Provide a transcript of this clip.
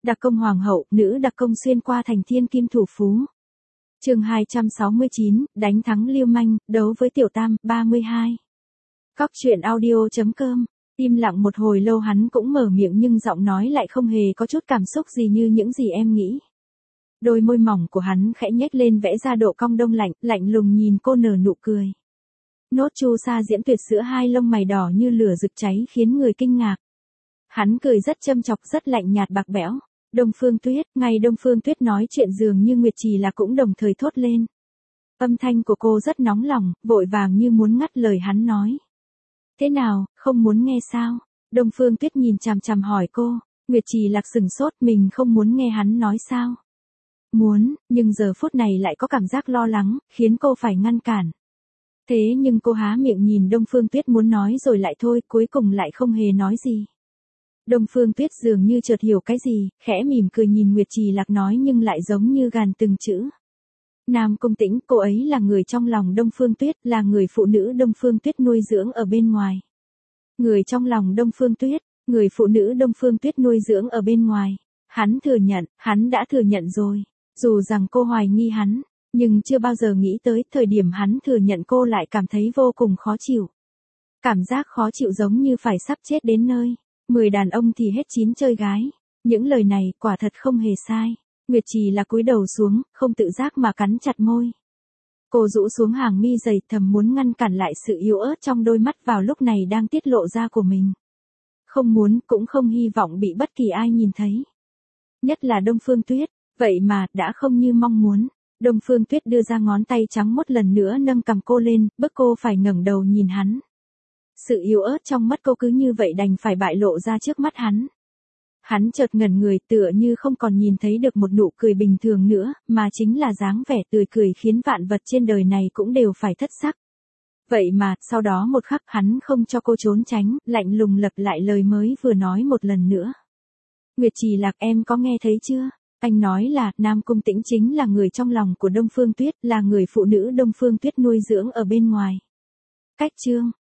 Đặc công hoàng hậu, nữ đặc công xuyên qua thành thiên kim thủ phú. Chương 269, đánh thắng lưu manh, đấu với tiểu tam, 32. Cóc truyện audio.com. Im lặng một hồi lâu hắn cũng mở miệng nhưng giọng nói lại không hề có chút cảm xúc gì như những gì em nghĩ. Đôi môi mỏng của hắn khẽ nhếch lên vẽ ra độ cong đông lạnh, lạnh lùng nhìn cô nở nụ cười. Nốt chu sa diễm tuyệt giữa hai lông mày đỏ như lửa rực cháy khiến người kinh ngạc. Hắn cười rất châm chọc rất lạnh nhạt bạc bẽo. Đông Phương Tuyết, ngay Đông Phương Tuyết nói chuyện dường như Nguyệt Trì Lạc cũng đồng thời thốt lên. Âm thanh của cô rất nóng lòng, vội vàng như muốn ngắt lời hắn nói. Thế nào, không muốn nghe sao? Đông Phương Tuyết nhìn chằm chằm hỏi cô. Nguyệt Trì Lạc sừng sốt, mình không muốn nghe hắn nói sao? Muốn, nhưng giờ phút này lại có cảm giác lo lắng, khiến cô phải ngăn cản. Thế nhưng cô há miệng nhìn Đông Phương Tuyết muốn nói rồi lại thôi, cuối cùng lại không hề nói gì. Đông Phương Tuyết dường như chợt hiểu cái gì, khẽ mỉm cười nhìn Nguyệt Trì Lạc nói nhưng lại giống như gàn từng chữ. Nam Cung Tĩnh, cô ấy là người trong lòng Đông Phương Tuyết, là người phụ nữ Đông Phương Tuyết nuôi dưỡng ở bên ngoài. Người trong lòng Đông Phương Tuyết, người phụ nữ Đông Phương Tuyết nuôi dưỡng ở bên ngoài. Hắn thừa nhận, hắn đã thừa nhận rồi. Dù rằng cô hoài nghi hắn, nhưng chưa bao giờ nghĩ tới thời điểm hắn thừa nhận cô lại cảm thấy vô cùng khó chịu. Cảm giác khó chịu giống như phải sắp chết đến nơi. 10 đàn ông thì hết 9 chơi gái. Những lời này quả thật không hề sai. Nguyệt Trì là cúi đầu xuống, không tự giác mà cắn chặt môi. Cô rũ xuống hàng mi dày thầm muốn ngăn cản lại sự yếu ớt trong đôi mắt vào lúc này đang tiết lộ ra của mình. Không muốn, cũng không hy vọng bị bất kỳ ai nhìn thấy. Nhất là Đông Phương Tuyết, vậy mà đã không như mong muốn. Đông Phương Tuyết đưa ra ngón tay trắng một lần nữa nâng cằm cô lên, bức cô phải ngẩng đầu nhìn hắn. Sự yếu ớt trong mắt cô cứ như vậy đành phải bại lộ ra trước mắt hắn. Hắn chợt ngẩn người tựa như không còn nhìn thấy được một nụ cười bình thường nữa, mà chính là dáng vẻ tươi cười khiến vạn vật trên đời này cũng đều phải thất sắc. Vậy mà, sau đó một khắc hắn không cho cô trốn tránh, lạnh lùng lặp lại lời mới vừa nói một lần nữa. Nguyệt Trì Lạc, em có nghe thấy chưa? Anh nói là, Nam Cung Tĩnh chính là người trong lòng của Đông Phương Tuyết, là người phụ nữ Đông Phương Tuyết nuôi dưỡng ở bên ngoài. Cách chương.